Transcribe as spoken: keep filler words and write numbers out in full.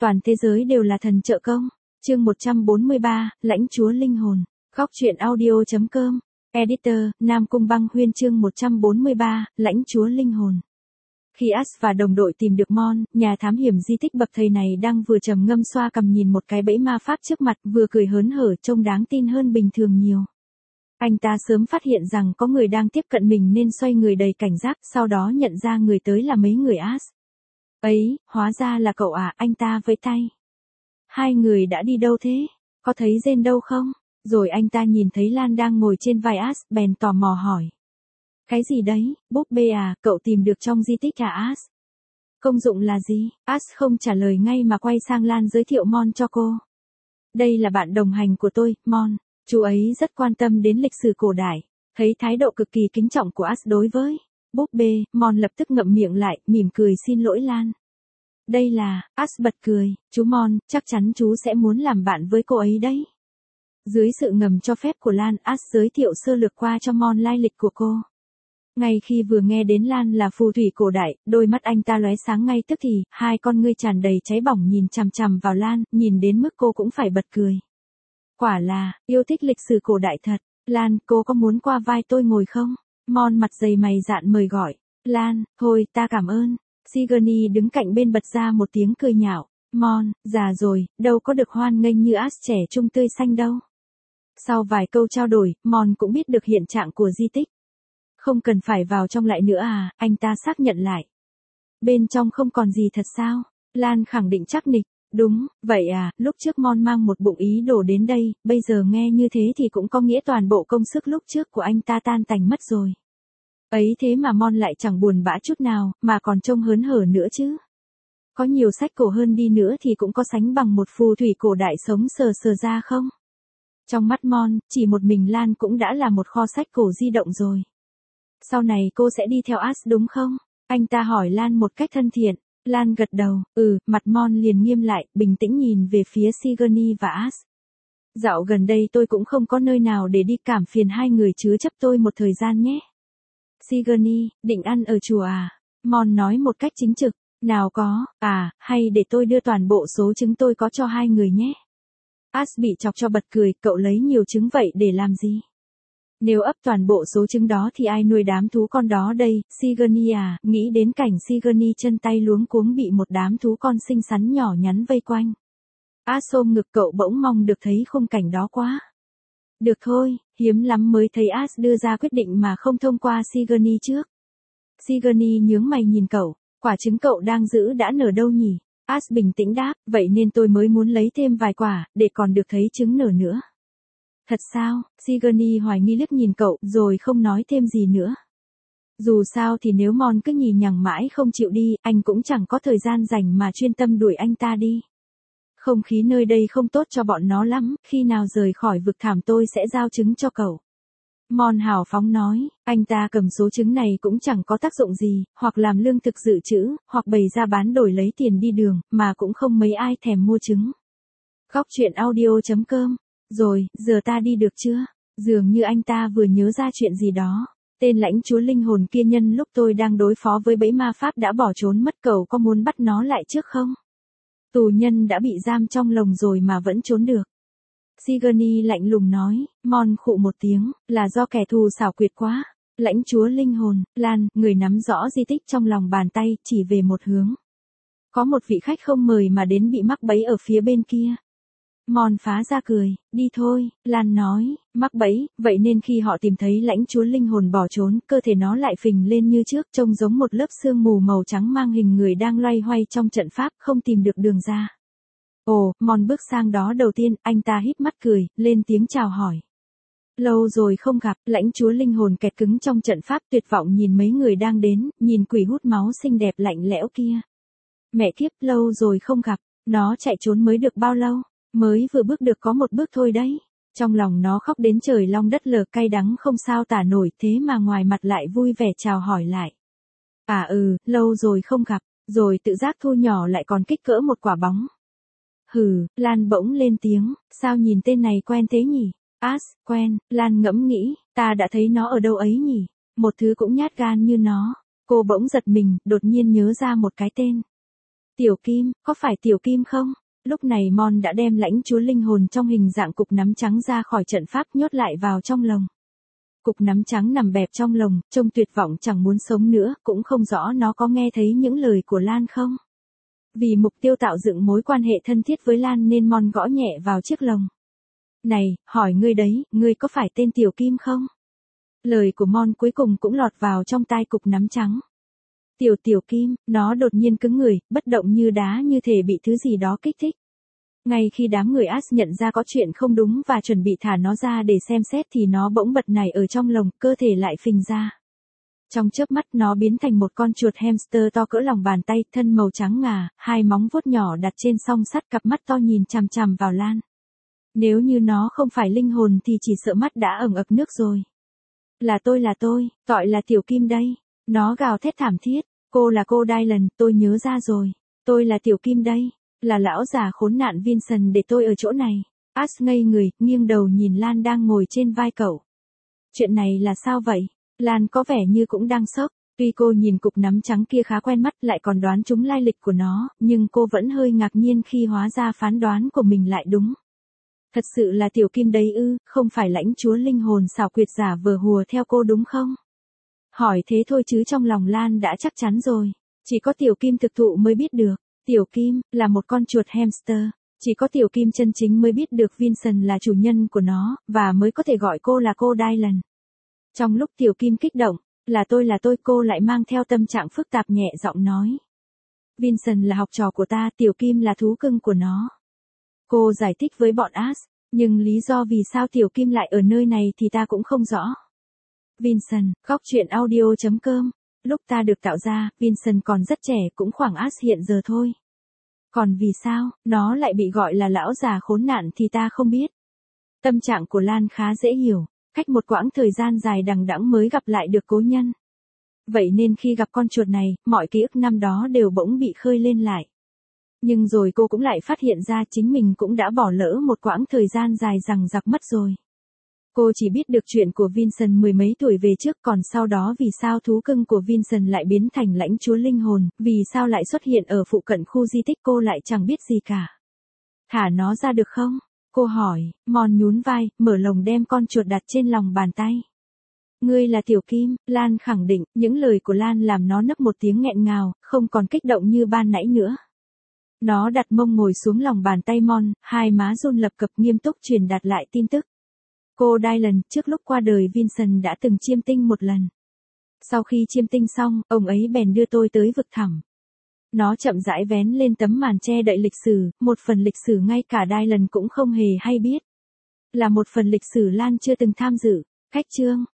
toàn thế giới đều là thần trợ công. Chương một trăm bốn mươi ba, lãnh chúa linh hồn. Góc truyện audio chấm com. Editor, Nam Cung Băng Huyên. Chương một trăm bốn mươi ba, lãnh chúa linh hồn. Khi Ash và đồng đội tìm được Mon, nhà thám hiểm di tích bậc thầy này đang vừa trầm ngâm xoa cằm nhìn một cái bẫy ma pháp trước mặt, vừa cười hớn hở trông đáng tin hơn bình thường nhiều. Anh ta sớm phát hiện rằng có người đang tiếp cận mình nên xoay người đầy cảnh giác, sau đó nhận ra người tới là mấy người Ash. Ấy, hóa ra là cậu à, anh ta vẫy tay. Hai người đã đi đâu thế? Có thấy Jane đâu không? Rồi anh ta nhìn thấy Lan đang ngồi trên vai Ash, bèn tò mò hỏi. Cái gì đấy, búp bê à, cậu tìm được trong di tích à Ash? Công dụng là gì? Ash không trả lời ngay mà quay sang Lan giới thiệu Mon cho cô. Đây là bạn đồng hành của tôi, Mon. Chú ấy rất quan tâm đến lịch sử cổ đại. Thấy thái độ cực kỳ kính trọng của Ash đối với búp bê, Mon lập tức ngậm miệng lại, mỉm cười xin lỗi Lan. Đây là, Ash bật cười, chú Mon, chắc chắn chú sẽ muốn làm bạn với cô ấy đấy. Dưới sự ngầm cho phép của Lan, Ash giới thiệu sơ lược qua cho Mon lai lịch của cô. Ngay khi vừa nghe đến Lan là phù thủy cổ đại, đôi mắt anh ta lóe sáng ngay tức thì, hai con ngươi tràn đầy cháy bỏng nhìn chằm chằm vào Lan, nhìn đến mức cô cũng phải bật cười. Quả là, yêu thích lịch sử cổ đại thật. Lan, cô có muốn qua vai tôi ngồi không? Mon mặt dày mày dạn mời gọi. Lan, thôi, ta cảm ơn. Sigourney đứng cạnh bên bật ra một tiếng cười nhạo. Mon, già rồi, đâu có được hoan nghênh như Ash trẻ trung tươi xanh đâu. Sau vài câu trao đổi, Mon cũng biết được hiện trạng của di tích. Không cần phải vào trong lại nữa à, anh ta xác nhận lại. Bên trong không còn gì thật sao? Lan khẳng định chắc nịch. Đúng, vậy à, lúc trước Mon mang một bụng ý đồ đến đây, bây giờ nghe như thế thì cũng có nghĩa toàn bộ công sức lúc trước của anh ta tan tành mất rồi. Ấy thế mà Mon lại chẳng buồn bã chút nào, mà còn trông hớn hở nữa chứ. Có nhiều sách cổ hơn đi nữa thì cũng có sánh bằng một phù thủy cổ đại sống sờ sờ ra không? Trong mắt Mon, chỉ một mình Lan cũng đã là một kho sách cổ di động rồi. Sau này cô sẽ đi theo Ash đúng không? Anh ta hỏi Lan một cách thân thiện. Lan gật đầu, ừ, mặt Mon liền nghiêm lại, bình tĩnh nhìn về phía Sigourney và Ash. Dạo gần đây tôi cũng không có nơi nào để đi, cảm phiền hai người chứa chấp tôi một thời gian nhé. Sigourney, định ăn ở chùa à? Mon nói một cách chính trực, nào có, à, hay để tôi đưa toàn bộ số trứng tôi có cho hai người nhé. Ash bị chọc cho bật cười, cậu lấy nhiều trứng vậy để làm gì? Nếu ấp toàn bộ số trứng đó thì ai nuôi đám thú con đó đây, Sigourney à, nghĩ đến cảnh Sigourney chân tay luống cuống bị một đám thú con xinh xắn nhỏ nhắn vây quanh. Ash ôm ngực cậu bỗng mong được thấy khung cảnh đó quá. Được thôi, hiếm lắm mới thấy Ash đưa ra quyết định mà không thông qua Sigourney trước. Sigourney nhướng mày nhìn cậu, quả trứng cậu đang giữ đã nở đâu nhỉ? Ash bình tĩnh đáp, vậy nên tôi mới muốn lấy thêm vài quả, để còn được thấy trứng nở nữa. Thật sao? Sigourney hoài nghi liếc nhìn cậu, rồi không nói thêm gì nữa. Dù sao thì nếu Mon cứ nhì nhằng mãi không chịu đi, anh cũng chẳng có thời gian rảnh mà chuyên tâm đuổi anh ta đi. Không khí nơi đây không tốt cho bọn nó lắm, khi nào rời khỏi vực thảm tôi sẽ giao trứng cho cậu. Mon hào phóng nói, anh ta cầm số trứng này cũng chẳng có tác dụng gì, hoặc làm lương thực dự trữ, hoặc bày ra bán đổi lấy tiền đi đường, mà cũng không mấy ai thèm mua trứng. Góc truyện audio chấm com. Rồi, giờ ta đi được chưa? Dường như anh ta vừa nhớ ra chuyện gì đó. Tên lãnh chúa linh hồn kia nhân lúc tôi đang đối phó với bẫy ma pháp đã bỏ trốn mất, cậu có muốn bắt nó lại trước không? Tù nhân đã bị giam trong lồng rồi mà vẫn trốn được. Sigourney lạnh lùng nói, Mon khụ một tiếng, là do kẻ thù xảo quyệt quá. Lãnh chúa linh hồn, Lan, người nắm rõ di tích trong lòng bàn tay, chỉ về một hướng. Có một vị khách không mời mà đến bị mắc bẫy ở phía bên kia. Mon phá ra cười, đi thôi, Lan nói, mắc bẫy, vậy nên khi họ tìm thấy lãnh chúa linh hồn bỏ trốn, cơ thể nó lại phình lên như trước, trông giống một lớp sương mù màu trắng mang hình người đang loay hoay trong trận pháp, không tìm được đường ra. Ồ, Mon bước sang đó đầu tiên, anh ta híp mắt cười, lên tiếng chào hỏi. Lâu rồi không gặp, lãnh chúa linh hồn kẹt cứng trong trận pháp tuyệt vọng nhìn mấy người đang đến, nhìn quỷ hút máu xinh đẹp lạnh lẽo kia. Mẹ kiếp, lâu rồi không gặp, nó chạy trốn mới được bao lâu? Mới vừa bước được có một bước thôi đấy. Trong lòng nó khóc đến trời long đất lở, cay đắng không sao tả nổi, thế mà ngoài mặt lại vui vẻ chào hỏi lại. À ừ, lâu rồi không gặp, rồi tự giác thu nhỏ lại còn kích cỡ một quả bóng. Hừ, Lan bỗng lên tiếng, sao nhìn tên này quen thế nhỉ? Ash, quen, Lan ngẫm nghĩ, ta đã thấy nó ở đâu ấy nhỉ? Một thứ cũng nhát gan như nó. Cô bỗng giật mình, đột nhiên nhớ ra một cái tên. Tiểu Kim, có phải Tiểu Kim không? Lúc này Mon đã đem lãnh chúa linh hồn trong hình dạng cục nắm trắng ra khỏi trận pháp nhốt lại vào trong lồng. Cục nắm trắng nằm bẹp trong lồng, trông tuyệt vọng chẳng muốn sống nữa, cũng không rõ nó có nghe thấy những lời của Lan không. Vì mục tiêu tạo dựng mối quan hệ thân thiết với Lan nên Mon gõ nhẹ vào chiếc lồng. Này, hỏi ngươi đấy, ngươi có phải tên Tiểu Kim không? Lời của Mon cuối cùng cũng lọt vào trong tai cục nắm trắng. Tiểu Tiểu Kim, nó đột nhiên cứng người, bất động như đá như thể bị thứ gì đó kích thích. Ngay khi đám người As nhận ra có chuyện không đúng và chuẩn bị thả nó ra để xem xét thì nó bỗng bật nảy ở trong lồng, cơ thể lại phình ra. Trong chớp mắt nó biến thành một con chuột hamster to cỡ lòng bàn tay, thân màu trắng ngà, hai móng vuốt nhỏ đặt trên song sắt, cặp mắt to nhìn chằm chằm vào Lan. Nếu như nó không phải linh hồn thì chỉ sợ mắt đã ẩn ực nước rồi. Là tôi là tôi, gọi là Tiểu Kim đây. Nó gào thét thảm thiết. Cô là cô Dylan, tôi nhớ ra rồi. Tôi là Tiểu Kim đây. Là lão già khốn nạn Vincent để tôi ở chỗ này. As ngây người, nghiêng đầu nhìn Lan đang ngồi trên vai cậu. Chuyện này là sao vậy? Lan có vẻ như cũng đang sốc. Tuy cô nhìn cục nắm trắng kia khá quen mắt lại còn đoán trúng lai lịch của nó, nhưng cô vẫn hơi ngạc nhiên khi hóa ra phán đoán của mình lại đúng. Thật sự là Tiểu Kim đấy ư, không phải lãnh chúa linh hồn xảo quyệt giả vờ hùa theo cô đúng không? Hỏi thế thôi chứ trong lòng Lan đã chắc chắn rồi. Chỉ có Tiểu Kim thực thụ mới biết được. Tiểu Kim, là một con chuột hamster. Chỉ có Tiểu Kim chân chính mới biết được Vincent là chủ nhân của nó, và mới có thể gọi cô là cô Dylan. Trong lúc Tiểu Kim kích động, là tôi là tôi cô lại mang theo tâm trạng phức tạp nhẹ giọng nói. Vincent là học trò của ta, Tiểu Kim là thú cưng của nó. Cô giải thích với bọn As, nhưng lý do vì sao Tiểu Kim lại ở nơi này thì ta cũng không rõ. Vincent, góc truyện audio chấm com. Lúc ta được tạo ra, Vincent còn rất trẻ, cũng khoảng As hiện giờ thôi. Còn vì sao, nó lại bị gọi là lão già khốn nạn thì ta không biết. Tâm trạng của Lan khá dễ hiểu, cách một quãng thời gian dài đằng đẵng mới gặp lại được cố nhân. Vậy nên khi gặp con chuột này, mọi ký ức năm đó đều bỗng bị khơi lên lại. Nhưng rồi cô cũng lại phát hiện ra chính mình cũng đã bỏ lỡ một quãng thời gian dài dằng dặc mất rồi. Cô chỉ biết được chuyện của Vincent mười mấy tuổi về trước, còn sau đó vì sao thú cưng của Vincent lại biến thành lãnh chúa linh hồn, vì sao lại xuất hiện ở phụ cận khu di tích cô lại chẳng biết gì cả. Thả nó ra được không? Cô hỏi. Mon nhún vai, mở lồng đem con chuột đặt trên lòng bàn tay. Ngươi là Tiểu Kim, Lan khẳng định, những lời của Lan làm nó nấc một tiếng nghẹn ngào, không còn kích động như ban nãy nữa. Nó đặt mông ngồi xuống lòng bàn tay Mon, hai má run lập cập nghiêm túc truyền đạt lại tin tức. Cô Dylan, trước lúc qua đời Vincent đã từng chiêm tinh một lần. Sau khi chiêm tinh xong, ông ấy bèn đưa tôi tới vực thẳm. Nó chậm rãi vén lên tấm màn che đậy lịch sử, một phần lịch sử ngay cả Dylan cũng không hề hay biết. Là một phần lịch sử Lan chưa từng tham dự. Cách chương